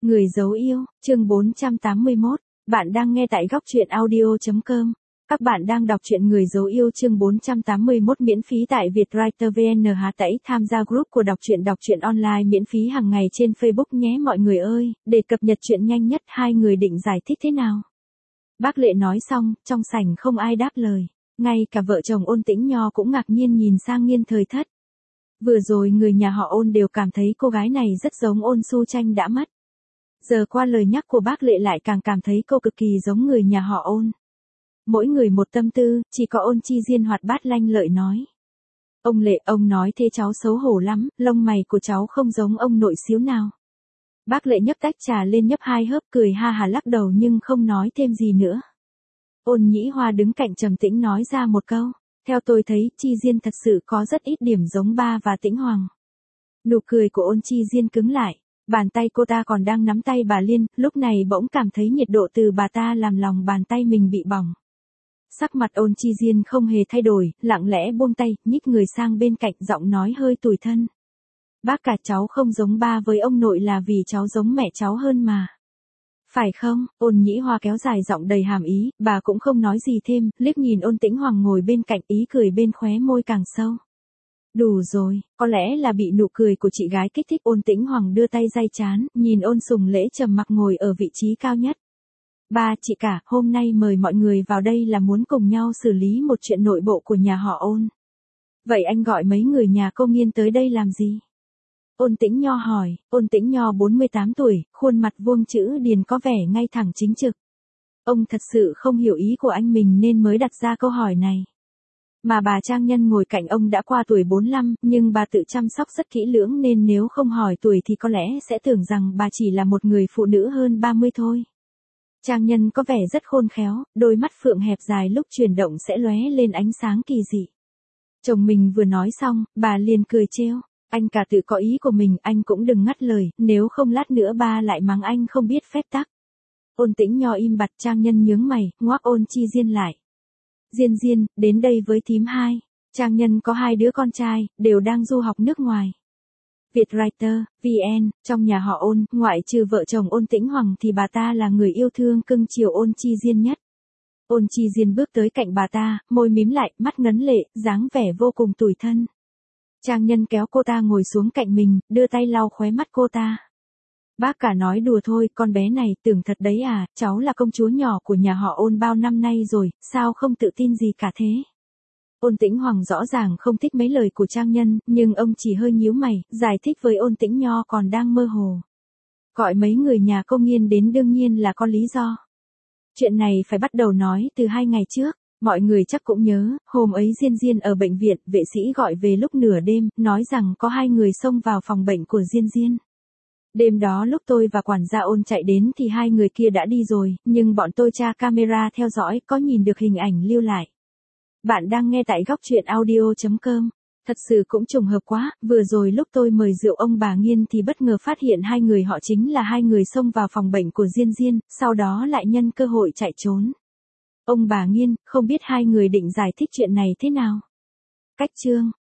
Người dấu yêu, chương 481, bạn đang nghe tại góc truyện audio.com. Các bạn đang đọc truyện Người dấu yêu chương 481 miễn phí tại Vietwriter VN. Hãy tham gia group của đọc truyện online miễn phí hàng ngày trên Facebook nhé mọi người ơi, để cập nhật chuyện nhanh nhất. Hai người định giải thích thế nào? Bác Lệ nói xong, trong sảnh không ai đáp lời. Ngay cả vợ chồng Ôn Tĩnh Nho cũng ngạc nhiên nhìn sang Nghiên Thời Thất. Vừa rồi người nhà họ Ôn đều cảm thấy cô gái này rất giống Ôn Xu Tranh đã mất. Giờ qua lời nhắc của bác Lệ lại càng cảm thấy cô cực kỳ giống người nhà họ Ôn. Mỗi người một tâm tư, chỉ có Ôn Chi Diên hoạt bát lanh lợi nói. Ông Lệ, ông nói thế cháu xấu hổ lắm, lông mày của cháu không giống ông nội xíu nào. Bác Lệ nhấp tách trà lên nhấp hai hớp cười ha hà lắc đầu nhưng không nói thêm gì nữa. Ôn Nhĩ Hoa đứng cạnh trầm tĩnh nói ra một câu. Theo tôi thấy, Chi Diên thật sự có rất ít điểm giống ba và Tĩnh Hoàng. Nụ cười của Ôn Chi Diên cứng lại. Bàn tay cô ta còn đang nắm tay bà Liên, lúc này bỗng cảm thấy nhiệt độ từ bà ta làm lòng bàn tay mình bị bỏng. Sắc mặt Ôn Chi Diên không hề thay đổi, lặng lẽ buông tay, nhích người sang bên cạnh giọng nói hơi tủi thân. Bác cả cháu không giống ba với ông nội là vì cháu giống mẹ cháu hơn mà. Phải không? Ôn Nhĩ Hoa kéo dài giọng đầy hàm ý, bà cũng không nói gì thêm, liếc nhìn Ôn Tĩnh Hoàng ngồi bên cạnh ý cười bên khóe môi càng sâu. Đủ rồi, có lẽ là bị nụ cười của chị gái kích thích. Ôn Tĩnh Hoàng đưa tay day trán, nhìn Ôn Sùng Lễ trầm mặc ngồi ở vị trí cao nhất. Ba chị cả, hôm nay mời mọi người vào đây là muốn cùng nhau xử lý một chuyện nội bộ của nhà họ Ôn. Vậy anh gọi mấy người nhà cô Nghiên tới đây làm gì? Ôn Tĩnh Nho hỏi. Ôn Tĩnh Nho 48 tuổi, khuôn mặt vuông chữ điền có vẻ ngay thẳng chính trực. Ông thật sự không hiểu ý của anh mình nên mới đặt ra câu hỏi này. Mà bà Trang Nhân ngồi cạnh ông đã qua tuổi 45, nhưng bà tự chăm sóc rất kỹ lưỡng nên nếu không hỏi tuổi thì có lẽ sẽ tưởng rằng bà chỉ là một người phụ nữ hơn 30 thôi. Trang Nhân có vẻ rất khôn khéo, đôi mắt phượng hẹp dài lúc chuyển động sẽ lóe lên ánh sáng kỳ dị. Chồng mình vừa nói xong, bà liền cười trêu. Anh cả tự có ý của mình, anh cũng đừng ngắt lời, nếu không lát nữa ba lại mắng anh không biết phép tắc. Ôn Tĩnh Nho im bặt. Trang Nhân nhướng mày, ngoác Ôn Chi Diên lại. Diên Diên, đến đây với thím hai. Trang Nhân có hai đứa con trai, đều đang du học nước ngoài. Vietwriter, VN, trong nhà họ Ôn, ngoại trừ vợ chồng Ôn Tĩnh Hoàng thì bà ta là người yêu thương cưng chiều Ôn Chi Diên nhất. Ôn Chi Diên bước tới cạnh bà ta, môi mím lại, mắt ngấn lệ, dáng vẻ vô cùng tủi thân. Trang Nhân kéo cô ta ngồi xuống cạnh mình, đưa tay lau khóe mắt cô ta. Bác cả nói đùa thôi, con bé này tưởng thật đấy à, cháu là công chúa nhỏ của nhà họ Ôn bao năm nay rồi, sao không tự tin gì cả thế? Ôn Tĩnh Hoàng rõ ràng không thích mấy lời của Trang Nhân, nhưng ông chỉ hơi nhíu mày, giải thích với Ôn Tĩnh Nho còn đang mơ hồ. Gọi mấy người nhà cô Nghiên đến đương nhiên là có lý do. Chuyện này phải bắt đầu nói từ 2 ngày trước. Mọi người chắc cũng nhớ, hôm ấy Diên Diên ở bệnh viện, vệ sĩ gọi về lúc nửa đêm, nói rằng có 2 người xông vào phòng bệnh của Diên Diên. Đêm đó lúc tôi và quản gia Ôn chạy đến thì 2 người kia đã đi rồi, nhưng bọn tôi tra camera theo dõi, có nhìn được hình ảnh lưu lại. Bạn đang nghe tại góc truyện audio.com. Thật sự cũng trùng hợp quá, vừa rồi lúc tôi mời rượu ông bà Nghiên thì bất ngờ phát hiện 2 người họ chính là 2 người xông vào phòng bệnh của Diên Diên, sau đó lại nhân cơ hội chạy trốn. Ông bà Nghiên, không biết 2 người định giải thích chuyện này thế nào? Cách chương.